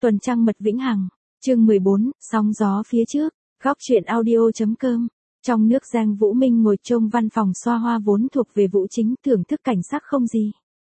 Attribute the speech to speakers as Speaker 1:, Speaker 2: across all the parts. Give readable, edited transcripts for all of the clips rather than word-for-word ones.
Speaker 1: Tuần trăng mật vĩnh hằng, chương 14, sóng gió phía trước, góc truyện audio.com. Trong nước Giang Vũ Minh ngồi trông văn phòng xoa hoa vốn thuộc về Vũ Chính, thưởng thức cảnh sắc không gì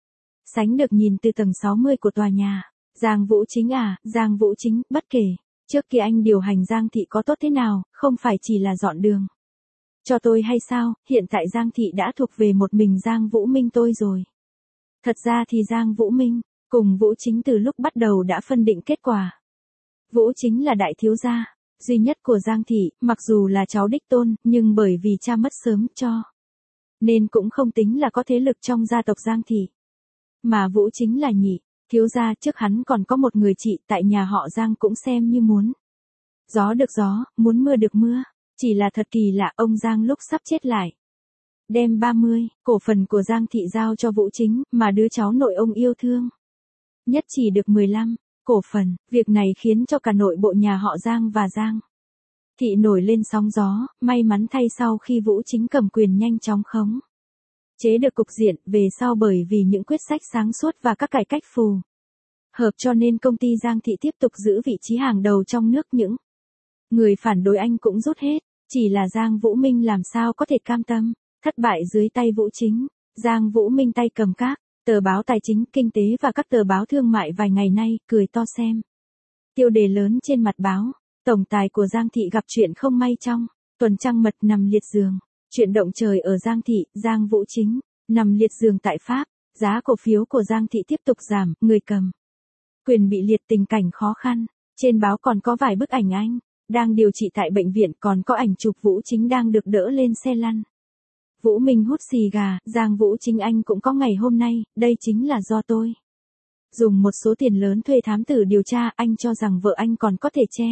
Speaker 1: sánh được nhìn từ tầng 60 của tòa nhà. Giang Vũ Chính à, Giang Vũ Chính, bất kể trước kia anh điều hành Giang thị có tốt thế nào, không phải chỉ là dọn đường cho tôi hay sao, hiện tại Giang thị đã thuộc về một mình Giang Vũ Minh tôi rồi. Thật ra thì Giang Vũ Minh cùng Vũ Chính từ lúc bắt đầu đã phân định kết quả. Vũ Chính là đại thiếu gia duy nhất của Giang thị, mặc dù là cháu đích tôn, nhưng bởi vì cha mất sớm cho nên cũng không tính là có thế lực trong gia tộc Giang thị. Mà Vũ Chính là nhị thiếu gia, trước hắn còn có một người chị tại nhà họ Giang cũng xem như muốn gió được gió, muốn mưa được mưa. Chỉ là thật kỳ lạ, ông Giang lúc sắp chết lại đem 30 cổ phần của Giang thị giao cho Vũ Chính, mà đứa cháu nội ông yêu thương nhất chỉ được 15 cổ phần. Việc này khiến cho cả nội bộ nhà họ Giang và Giang thị nổi lên sóng gió. May mắn thay, sau khi Vũ Chính cầm quyền nhanh chóng khống chế được cục diện về sau, bởi vì những quyết sách sáng suốt và các cải cách phù hợp, cho nên công ty Giang thị tiếp tục giữ vị trí hàng đầu trong nước. Những người phản đối anh cũng rút hết, chỉ là Giang Vũ Minh làm sao có thể cam tâm thất bại dưới tay Vũ Chính. Giang Vũ Minh tay cầm các tờ báo tài chính, kinh tế và các tờ báo thương mại vài ngày nay, cười to xem tiêu đề lớn trên mặt báo. Tổng tài của Giang thị gặp chuyện không may trong tuần trăng mật, nằm liệt giường. Chuyện động trời ở Giang thị, Giang Vũ Chính nằm liệt giường tại Pháp. Giá cổ phiếu của Giang thị tiếp tục giảm, người cầm quyền bị liệt, tình cảnh khó khăn. Trên báo còn có vài bức ảnh anh đang điều trị tại bệnh viện, còn có ảnh chụp Vũ Chính đang được đỡ lên xe lăn. Vũ Minh hút xì gà. Giang Vũ Chính anh cũng có ngày hôm nay, đây chính là do tôi dùng một số tiền lớn thuê thám tử điều tra. Anh cho rằng vợ anh còn có thể che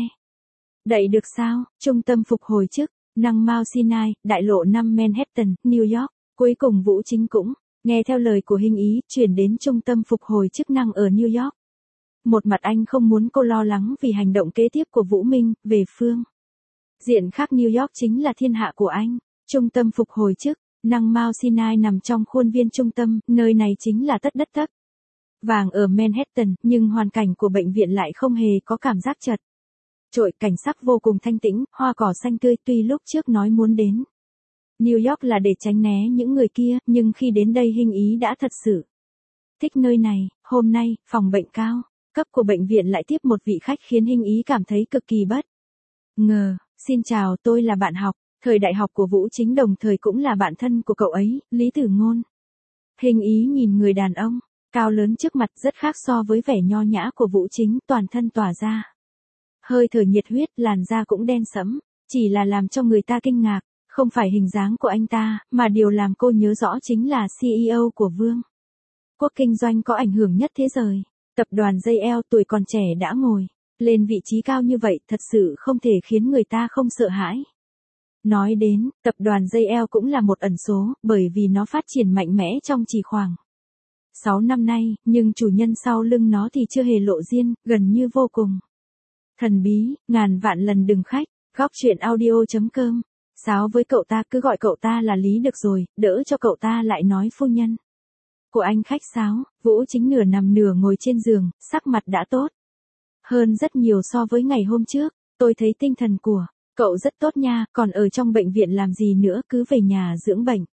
Speaker 1: đậy được sao? Trung tâm phục hồi chức năng Mount Sinai, đại lộ 5 Manhattan, New York. Cuối cùng Vũ Chính cũng nghe theo lời của Hình Ý, chuyển đến trung tâm phục hồi chức năng ở New York. Một mặt anh không muốn cô lo lắng vì hành động kế tiếp của Vũ Minh, về phương diện khác New York chính là thiên hạ của anh. Trung tâm phục hồi chức năng Mount Sinai nằm trong khuôn viên trung tâm, nơi này chính là tất đất tấc vàng ở Manhattan, nhưng hoàn cảnh của bệnh viện lại không hề có cảm giác chật chội, cảnh sắc vô cùng thanh tĩnh, hoa cỏ xanh tươi. Tuy lúc trước nói muốn đến New York là để tránh né những người kia, nhưng khi đến đây Hình Ý đã thật sự thích nơi này. Hôm nay, phòng bệnh cao cấp của bệnh viện lại tiếp một vị khách khiến Hình Ý cảm thấy cực kỳ bất ngờ. Xin chào, tôi là bạn học thời đại học của Vũ Chính, đồng thời cũng là bạn thân của cậu ấy, Lý Tử Ngôn. Hình Ý nhìn người đàn ông cao lớn trước mặt, rất khác so với vẻ nho nhã của Vũ Chính, toàn thân tỏa ra hơi thở nhiệt huyết, làn da cũng đen sẫm. Chỉ là làm cho người ta kinh ngạc, không phải hình dáng của anh ta, mà điều làm cô nhớ rõ chính là CEO của Vương quốc kinh doanh có ảnh hưởng nhất thế giới, tập đoàn JL. Tuổi còn trẻ đã ngồi lên vị trí cao như vậy, thật sự không thể khiến người ta không sợ hãi. Nói đến, tập đoàn JL cũng là một ẩn số, bởi vì nó phát triển mạnh mẽ trong chỉ khoảng 6 năm nay, nhưng chủ nhân sau lưng nó thì chưa hề lộ diện, gần như vô cùng thần bí. Ngàn vạn lần đừng khách, góc truyện audio.com. Sáo với cậu ta, cứ gọi cậu ta là Lý được rồi, đỡ cho cậu ta lại nói phu nhân của anh khách sáo. Vũ Chính nửa nằm nửa ngồi trên giường, sắc mặt đã tốt hơn rất nhiều so với ngày hôm trước. Tôi thấy tinh thần của cậu rất tốt nha, còn ở trong bệnh viện làm gì nữa, cứ về nhà dưỡng bệnh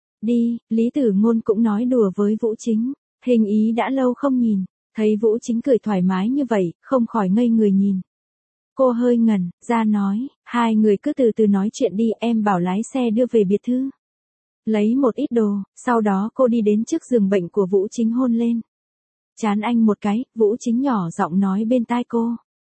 Speaker 1: đi. Lý Tử Ngôn cũng nói đùa với Vũ Chính. Hình Ý đã lâu không nhìn thấy Vũ Chính cười thoải mái như vậy, không khỏi ngây người nhìn. Cô hơi ngẩn ra nói, hai người cứ từ từ nói chuyện đi, em bảo lái xe đưa về biệt thự lấy một ít đồ. Sau đó cô đi đến trước giường bệnh của Vũ Chính, hôn lên trán anh một cái. Vũ Chính nhỏ giọng nói bên tai cô,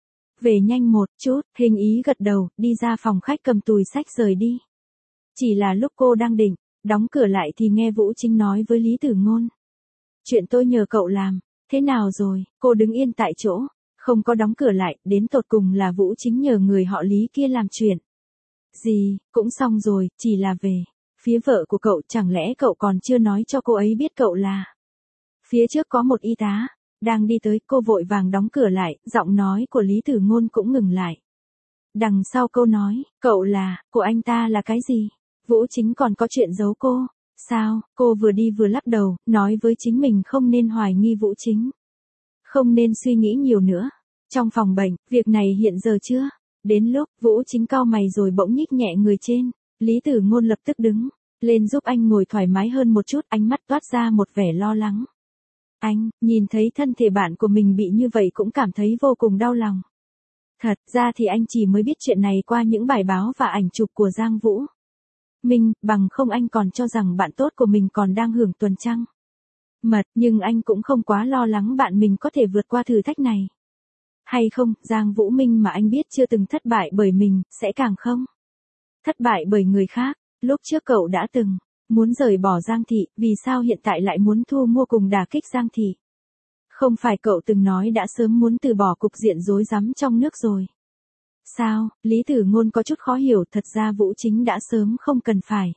Speaker 1: về nhanh một chút. Hình Ý gật đầu, đi ra phòng khách cầm túi xách rời đi. Chỉ là lúc cô đang định đóng cửa lại thì nghe Vũ Chính nói với Lý Tử Ngôn, chuyện tôi nhờ cậu làm thế nào rồi? Cô đứng yên tại chỗ, không có đóng cửa lại. Đến tột cùng là Vũ Chính nhờ người họ Lý kia làm chuyện gì? Cũng xong rồi, chỉ là về phía vợ của cậu, chẳng lẽ cậu còn chưa nói cho cô ấy biết cậu là... Phía trước có một y tá đang đi tới. Cô vội vàng đóng cửa lại, giọng nói của Lý Tử Ngôn cũng ngừng lại. Đằng sau câu nói, cậu là, của anh ta là cái gì? Vũ Chính còn có chuyện giấu cô sao? Cô vừa đi vừa lắc đầu, nói với chính mình không nên hoài nghi Vũ Chính, không nên suy nghĩ nhiều nữa. Trong phòng bệnh, việc này hiện giờ chưa? Đến lúc, Vũ Chính cau mày rồi bỗng nhích nhẹ người trên. Lý Tử Ngôn lập tức đứng lên giúp anh ngồi thoải mái hơn một chút, ánh mắt toát ra một vẻ lo lắng. Anh, nhìn thấy thân thể bạn của mình bị như vậy cũng cảm thấy vô cùng đau lòng. Thật ra thì anh chỉ mới biết chuyện này qua những bài báo và ảnh chụp của Giang Vũ Minh, bằng không anh còn cho rằng bạn tốt của mình còn đang hưởng tuần trăng mật, nhưng anh cũng không quá lo lắng bạn mình có thể vượt qua thử thách này. Hay không, Giang Vũ Minh mà anh biết chưa từng thất bại bởi mình, sẽ càng không thất bại bởi người khác. Lúc trước cậu đã từng muốn rời bỏ Giang Thị, vì sao hiện tại lại muốn thu mua cùng đả kích Giang Thị? Không phải cậu từng nói đã sớm muốn từ bỏ cục diện rối rắm trong nước rồi? Sao? Lý Tử Ngôn có chút khó hiểu, thật ra Vũ Chính đã sớm không cần phải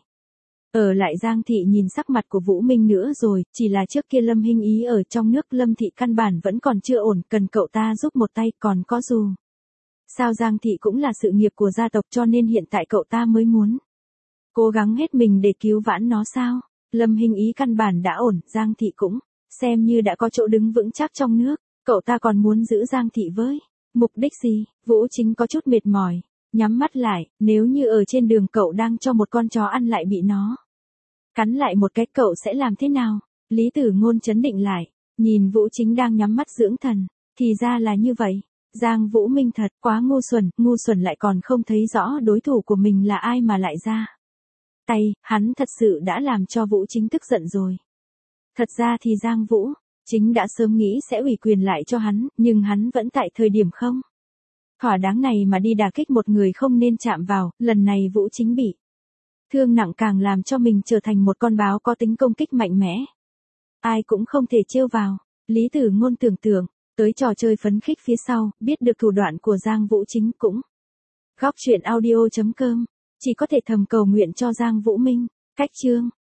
Speaker 1: ở lại Giang Thị. Nhìn sắc mặt của Vũ Minh nữa rồi, chỉ là trước kia Lâm Hinh Ý ở trong nước, Lâm Thị căn bản vẫn còn chưa ổn, cần cậu ta giúp một tay, còn có dù sao Giang Thị cũng là sự nghiệp của gia tộc, cho nên hiện tại cậu ta mới muốn cố gắng hết mình để cứu vãn nó sao? Lâm Hinh Ý căn bản đã ổn, Giang Thị cũng xem như đã có chỗ đứng vững chắc trong nước, cậu ta còn muốn giữ Giang Thị với mục đích gì? Vũ Chính có chút mệt mỏi, nhắm mắt lại, nếu như ở trên đường cậu đang cho một con chó ăn lại bị nó cắn lại một cái, cậu sẽ làm thế nào? Lý Tử Ngôn trấn định lại, nhìn Vũ Chính đang nhắm mắt dưỡng thần, thì ra là như vậy. Giang Vũ Minh thật quá ngu xuẩn lại còn không thấy rõ đối thủ của mình là ai mà lại ra tay, hắn thật sự đã làm cho Vũ Chính tức giận rồi. Thật ra thì Giang Vũ Chính đã sớm nghĩ sẽ ủy quyền lại cho hắn, nhưng hắn vẫn tại thời điểm không thỏa đáng này mà đi đả kích một người không nên chạm vào, lần này Vũ Chính bị thương nặng càng làm cho mình trở thành một con báo có tính công kích mạnh mẽ. Ai cũng không thể trêu vào. Lý Tử Ngôn tưởng tượng tới trò chơi phấn khích phía sau, biết được thủ đoạn của Giang Vũ Chính cũng. Góc truyện audio.com, chỉ có thể thầm cầu nguyện cho Giang Vũ Minh. Cách chương